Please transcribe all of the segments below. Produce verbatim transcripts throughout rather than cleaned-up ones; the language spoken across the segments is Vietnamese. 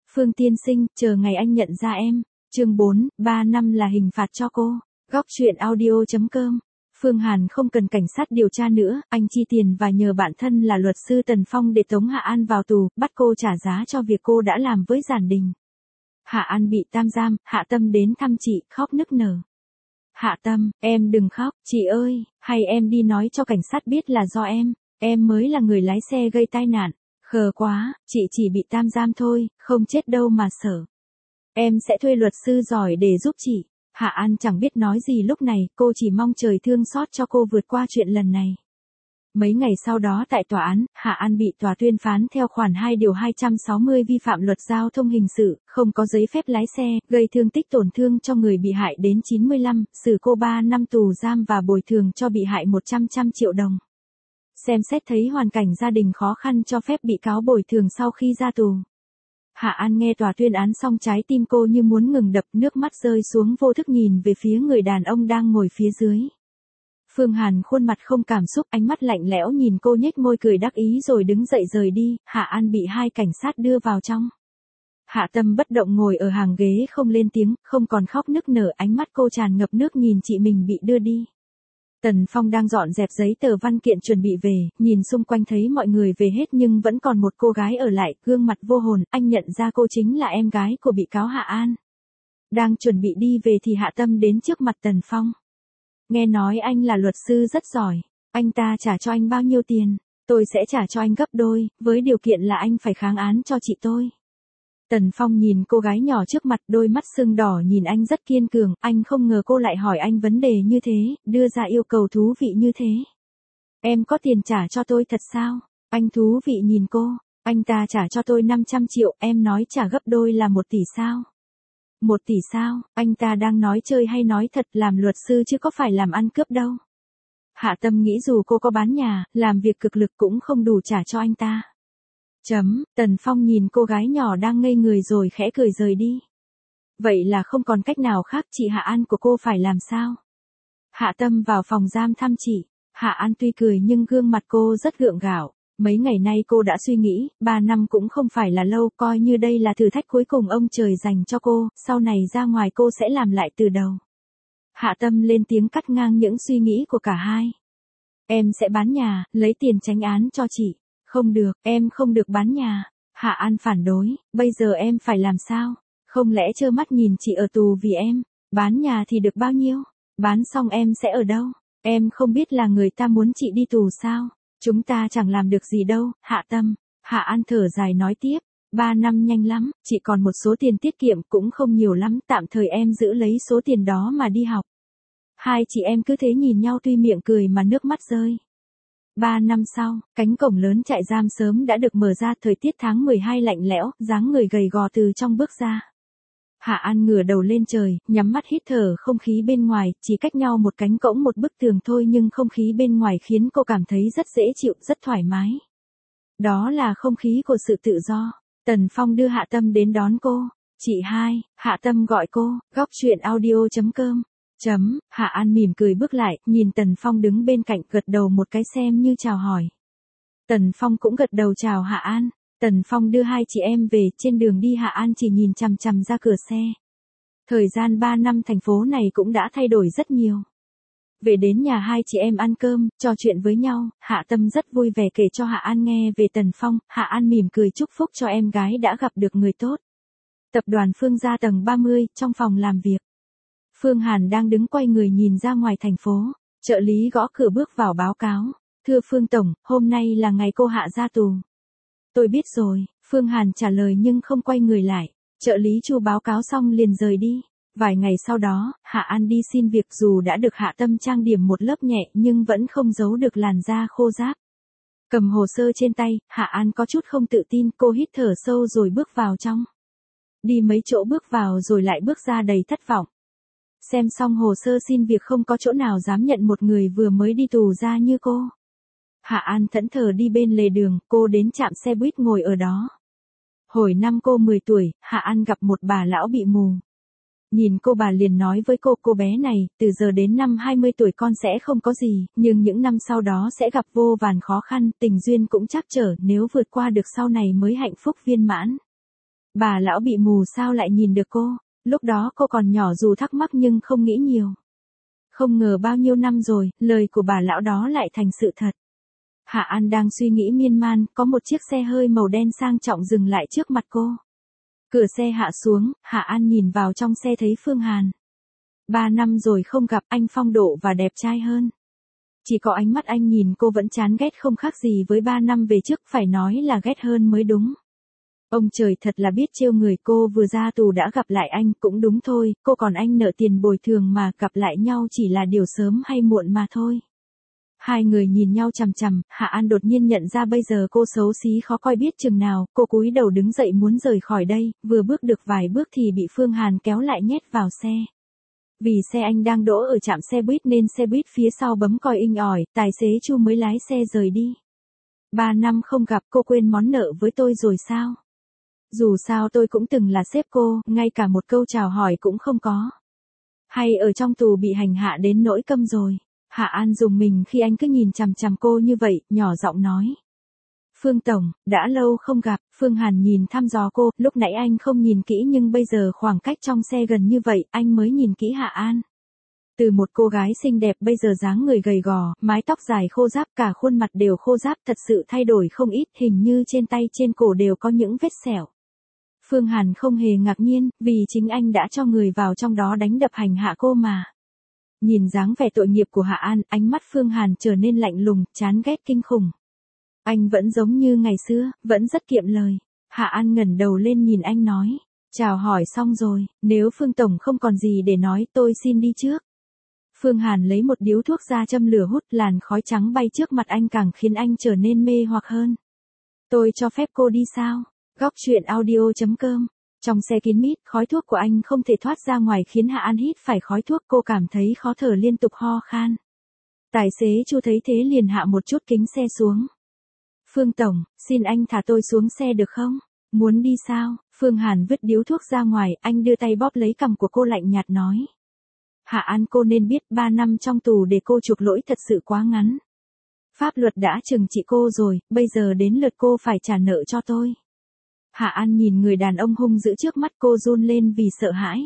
Phương tiên sinh, chờ ngày anh nhận ra em. Chương bốn, ba năm là hình phạt cho cô. Góc truyện audio chấm com. Phương Hàn không cần cảnh sát điều tra nữa, anh chi tiền và nhờ bạn thân là luật sư Tần Phong để tống Hạ An vào tù, bắt cô trả giá cho việc cô đã làm với Giản Đình. Hạ An bị tam giam, Hạ Tâm đến thăm chị, khóc nức nở. Hạ Tâm, em đừng khóc, chị ơi, hay em đi nói cho cảnh sát biết là do em, em mới là người lái xe gây tai nạn. Khờ quá, chị chỉ bị tam giam thôi, không chết đâu mà sợ. Em sẽ thuê luật sư giỏi để giúp chị. Hạ An chẳng biết nói gì lúc này, cô chỉ mong trời thương xót cho cô vượt qua chuyện lần này. Mấy ngày sau đó tại tòa án, Hạ An bị tòa tuyên phán theo khoản hai điều hai trăm sáu mươi vi phạm luật giao thông hình sự, không có giấy phép lái xe, gây thương tích tổn thương cho người bị hại đến chín mươi lăm, xử cô ba năm tù giam và bồi thường cho bị hại một trăm triệu đồng. Xem xét thấy hoàn cảnh gia đình khó khăn cho phép bị cáo bồi thường sau khi ra tù. Hạ An nghe tòa tuyên án xong trái tim cô như muốn ngừng đập, nước mắt rơi xuống vô thức nhìn về phía người đàn ông đang ngồi phía dưới. Phương Hàn khuôn mặt không cảm xúc, ánh mắt lạnh lẽo nhìn cô nhếch môi cười đắc ý rồi đứng dậy rời đi. Hạ An bị hai cảnh sát đưa vào trong. Hạ Tâm bất động ngồi ở hàng ghế không lên tiếng, không còn khóc nức nở, ánh mắt cô tràn ngập nước nhìn chị mình bị đưa đi. Tần Phong đang dọn dẹp giấy tờ văn kiện chuẩn bị về, nhìn xung quanh thấy mọi người về hết nhưng vẫn còn một cô gái ở lại, gương mặt vô hồn, anh nhận ra cô chính là em gái của bị cáo Hạ An. Đang chuẩn bị đi về thì Hạ Tâm đến trước mặt Tần Phong. Nghe nói anh là luật sư rất giỏi, anh ta trả cho anh bao nhiêu tiền? Tôi sẽ trả cho anh gấp đôi, với điều kiện là anh phải kháng án cho chị tôi. Tần Phong nhìn cô gái nhỏ trước mặt, đôi mắt sưng đỏ nhìn anh rất kiên cường, anh không ngờ cô lại hỏi anh vấn đề như thế, đưa ra yêu cầu thú vị như thế. Em có tiền trả cho tôi thật sao? Anh thú vị nhìn cô, anh ta trả cho tôi năm trăm triệu, em nói trả gấp đôi là một tỷ sao? Một tỷ sao? Anh ta đang nói chơi hay nói thật, làm luật sư chứ có phải làm ăn cướp đâu. Hạ Tâm nghĩ dù cô có bán nhà, làm việc cực lực cũng không đủ trả cho anh ta. Chấm, Tần Phong nhìn cô gái nhỏ đang ngây người rồi khẽ cười rời đi. Vậy là không còn cách nào khác, chị Hạ An của cô phải làm sao? Hạ Tâm vào phòng giam thăm chị. Hạ An tuy cười nhưng gương mặt cô rất gượng gạo. Mấy ngày nay cô đã suy nghĩ, ba năm cũng không phải là lâu, coi như đây là thử thách cuối cùng ông trời dành cho cô, sau này ra ngoài cô sẽ làm lại từ đầu. Hạ Tâm lên tiếng cắt ngang những suy nghĩ của cả hai. Em sẽ bán nhà, lấy tiền tránh án cho chị. Không được, em không được bán nhà. Hạ An phản đối, bây giờ em phải làm sao? Không lẽ trơ mắt nhìn chị ở tù vì em? Bán nhà thì được bao nhiêu? Bán xong em sẽ ở đâu? Em không biết là người ta muốn chị đi tù sao? Chúng ta chẳng làm được gì đâu, Hạ Tâm. Hạ An thở dài nói tiếp, ba năm nhanh lắm, chị còn một số tiền tiết kiệm cũng không nhiều lắm, tạm thời em giữ lấy số tiền đó mà đi học. Hai chị em cứ thế nhìn nhau tuy miệng cười mà nước mắt rơi. Ba năm sau, cánh cổng lớn trại giam sớm đã được mở ra, thời tiết tháng mười hai lạnh lẽo, dáng người gầy gò từ trong bước ra. Hạ An ngửa đầu lên trời, nhắm mắt hít thở không khí bên ngoài, chỉ cách nhau một cánh cổng một bức tường thôi nhưng không khí bên ngoài khiến cô cảm thấy rất dễ chịu, rất thoải mái. Đó là không khí của sự tự do. Tần Phong đưa Hạ Tâm đến đón cô. Chị hai, Hạ Tâm gọi cô, góc truyện audio chấm com. Chấm, Hạ An mỉm cười bước lại, nhìn Tần Phong đứng bên cạnh, gật đầu một cái xem như chào hỏi. Tần Phong cũng gật đầu chào Hạ An. Tần Phong đưa hai chị em về, trên đường đi Hạ An chỉ nhìn chằm chằm ra cửa xe. Thời gian ba năm thành phố này cũng đã thay đổi rất nhiều. Về đến nhà hai chị em ăn cơm, trò chuyện với nhau, Hạ Tâm rất vui vẻ kể cho Hạ An nghe về Tần Phong, Hạ An mỉm cười chúc phúc cho em gái đã gặp được người tốt. Tập đoàn Phương Gia tầng ba mươi, trong phòng làm việc. Phương Hàn đang đứng quay người nhìn ra ngoài thành phố, trợ lý gõ cửa bước vào báo cáo. Thưa Phương Tổng, hôm nay là ngày cô Hạ ra tù. Tôi biết rồi, Phương Hàn trả lời nhưng không quay người lại. Trợ lý Chu báo cáo xong liền rời đi. Vài ngày sau đó, Hạ An đi xin việc dù đã được Hạ Tâm trang điểm một lớp nhẹ nhưng vẫn không giấu được làn da khô ráp. Cầm hồ sơ trên tay, Hạ An có chút không tự tin, cô hít thở sâu rồi bước vào trong. Đi mấy chỗ bước vào rồi lại bước ra đầy thất vọng. Xem xong hồ sơ xin việc không có chỗ nào dám nhận một người vừa mới đi tù ra như cô. Hạ An thẫn thờ đi bên lề đường, cô đến trạm xe buýt ngồi ở đó. Hồi năm cô mười tuổi, Hạ An gặp một bà lão bị mù. Nhìn cô bà liền nói với cô, cô bé này, từ giờ đến năm hai mươi tuổi con sẽ không có gì, nhưng những năm sau đó sẽ gặp vô vàn khó khăn, tình duyên cũng trắc trở, nếu vượt qua được sau này mới hạnh phúc viên mãn. Bà lão bị mù sao lại nhìn được cô, lúc đó cô còn nhỏ dù thắc mắc nhưng không nghĩ nhiều. Không ngờ bao nhiêu năm rồi, lời của bà lão đó lại thành sự thật. Hạ An đang suy nghĩ miên man, có một chiếc xe hơi màu đen sang trọng dừng lại trước mặt cô. Cửa xe hạ xuống, Hạ An nhìn vào trong xe thấy Phương Hàn. Ba năm rồi không gặp, anh phong độ và đẹp trai hơn. Chỉ có ánh mắt anh nhìn cô vẫn chán ghét không khác gì với ba năm về trước, phải nói là ghét hơn mới đúng. Ông trời thật là biết trêu người, cô vừa ra tù đã gặp lại anh, cũng đúng thôi, cô còn anh nợ tiền bồi thường mà, gặp lại nhau chỉ là điều sớm hay muộn mà thôi. Hai người nhìn nhau chằm chằm, Hạ An đột nhiên nhận ra bây giờ cô xấu xí khó coi biết chừng nào, cô cúi đầu đứng dậy muốn rời khỏi đây, vừa bước được vài bước thì bị Phương Hàn kéo lại nhét vào xe. Vì xe anh đang đỗ ở trạm xe buýt nên xe buýt phía sau bấm còi inh ỏi, tài xế Chu mới lái xe rời đi. Ba năm không gặp, cô quên món nợ với tôi rồi sao? Dù sao tôi cũng từng là sếp cô, ngay cả một câu chào hỏi cũng không có. Hay ở trong tù bị hành hạ đến nỗi câm rồi. Hạ An dùng mình khi anh cứ nhìn chằm chằm cô như vậy, nhỏ giọng nói. Phương Tổng, đã lâu không gặp, Phương Hàn nhìn thăm dò cô, lúc nãy anh không nhìn kỹ nhưng bây giờ khoảng cách trong xe gần như vậy, anh mới nhìn kỹ Hạ An. Từ một cô gái xinh đẹp bây giờ dáng người gầy gò, mái tóc dài khô ráp, cả khuôn mặt đều khô ráp, thật sự thay đổi không ít, hình như trên tay trên cổ đều có những vết sẹo. Phương Hàn không hề ngạc nhiên, vì chính anh đã cho người vào trong đó đánh đập hành hạ cô mà. Nhìn dáng vẻ tội nghiệp của Hạ An, ánh mắt Phương Hàn trở nên lạnh lùng, chán ghét kinh khủng. Anh vẫn giống như ngày xưa, vẫn rất kiệm lời. Hạ An ngẩng đầu lên nhìn anh nói. Chào hỏi xong rồi, nếu Phương Tổng không còn gì để nói tôi xin đi trước. Phương Hàn lấy một điếu thuốc ra châm lửa hút, làn khói trắng bay trước mặt anh càng khiến anh trở nên mê hoặc hơn. Tôi cho phép cô đi sao? Góc truyện audio chấm com. Trong xe kín mít, khói thuốc của anh không thể thoát ra ngoài khiến Hạ An hít phải khói thuốc, cô cảm thấy khó thở liên tục ho khan. Tài xế Chu thấy thế liền hạ một chút kính xe xuống. Phương Tổng, xin anh thả tôi xuống xe được không? Muốn đi sao? Phương Hàn vứt điếu thuốc ra ngoài, anh đưa tay bóp lấy cằm của cô lạnh nhạt nói. Hạ An, cô nên biết ba năm trong tù để cô chuộc lỗi thật sự quá ngắn. Pháp luật đã trừng trị cô rồi, bây giờ đến lượt cô phải trả nợ cho tôi. Hạ An nhìn người đàn ông hung dữ trước mắt, cô run lên vì sợ hãi.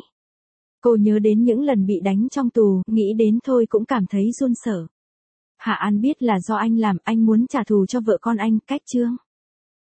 Cô nhớ đến những lần bị đánh trong tù, nghĩ đến thôi cũng cảm thấy run sợ. Hạ An biết là do anh làm, anh muốn trả thù cho vợ con anh, cách chương.